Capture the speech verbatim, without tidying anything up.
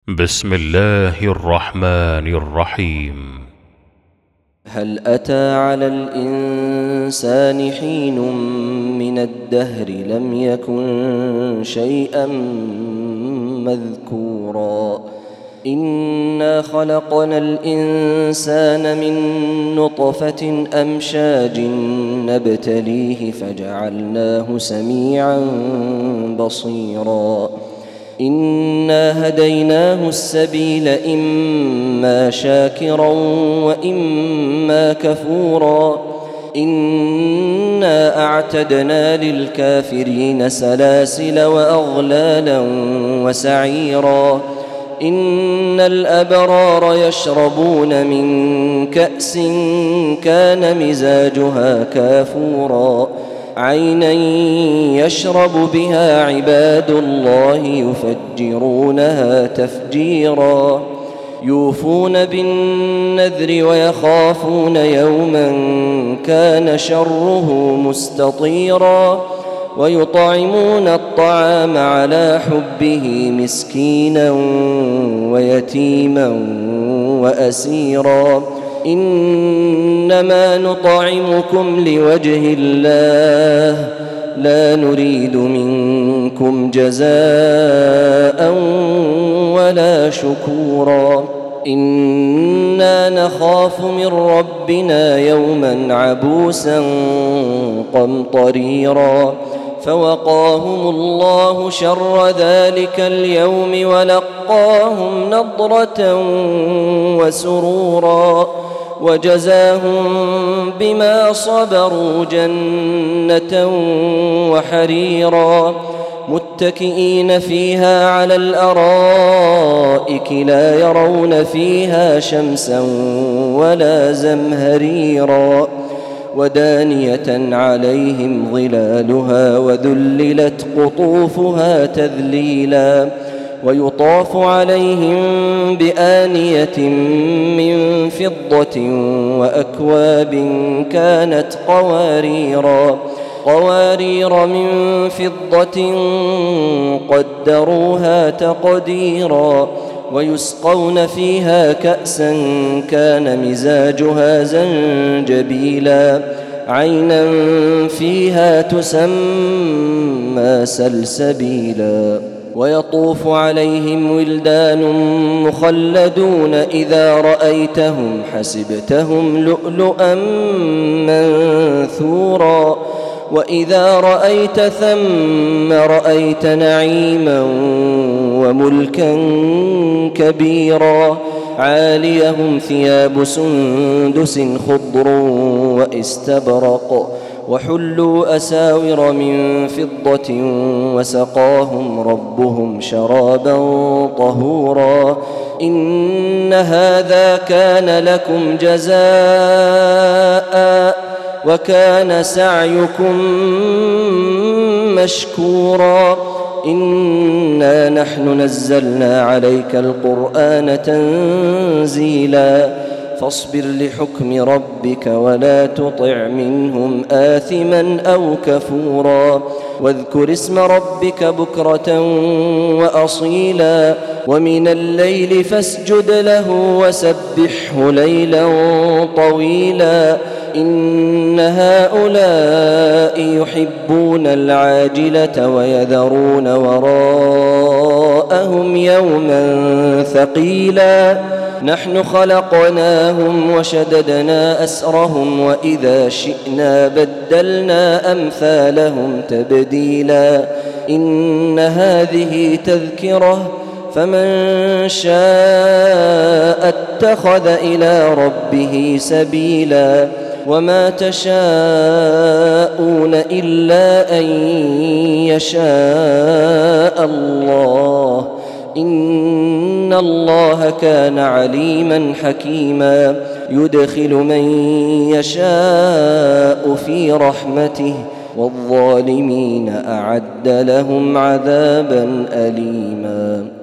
بسم الله الرحمن الرحيم. هل أتى على الإنسان حين من الدهر لم يكن شيئا مذكورا إنا خلقنا الإنسان من نطفة أمشاج نبتليه فجعلناه سميعا بصيرا إنا هديناه السبيل إما شاكرا وإما كفورا إنا أعتدنا للكافرين سلاسل وأغلالا وسعيرا إن الأبرار يشربون من كأس كان مزاجها كافورا عينا يشرب بها عباد الله يفجرونها تفجيرا يوفون بالنذر ويخافون يوما كان شره مستطيرا ويطعمون الطعام على حبه مسكينا ويتيما وأسيرا إنما نطعمكم لوجه الله لا نريد منكم جزاء ولا شكورا إنا نخاف من ربنا يوما عبوسا قمطريرا فوقاهم الله شر ذلك اليوم ولقاهم نضرة وسرورا وجزاهم بما صبروا جنة وحريرا متكئين فيها على الأرائك لا يرون فيها شمسا ولا زمهريرا ودانية عليهم ظلالها وذللت قطوفها تذليلا ويطاف عليهم بآنية من فضة وأكواب كانت قواريرا قوارير من فضة قدروها تقديرا ويسقون فيها كأسا كان مزاجها زنجبيلا عينا فيها تسمى سلسبيلا ويطوف عليهم ولدان مخلدون إذا رأيتهم حسبتهم لؤلؤا منثورا وإذا رأيت ثم رأيت نعيما وملكا كبيرا عاليهم ثياب سندس خضر واستبرق وحلوا أساور من فضة وسقاهم ربهم شرابا طهورا إن هذا كان لكم جزاء وكان سعيكم مشكورا إنا نحن نزلنا عليك القرآن تنزيلا فاصبر لحكم ربك ولا تطع منهم آثما أو كفورا واذكر اسم ربك بكرة وأصيلا ومن الليل فاسجد له وسبحه ليلا طويلا إن هؤلاء يحبون العاجلة ويذرون وراءهم يوما ثقيلا نحن خلقناهم وشددنا أسرهم وإذا شئنا بدلنا أمثالهم تبديلا إن هذه تذكرة فمن شاء اتخذ إلى ربه سبيلا وما تشاءون إلا أن يشاء الله إن الله كان عليما حكيما يدخل من يشاء في رحمته والظالمين أعد لهم عذابا أليما.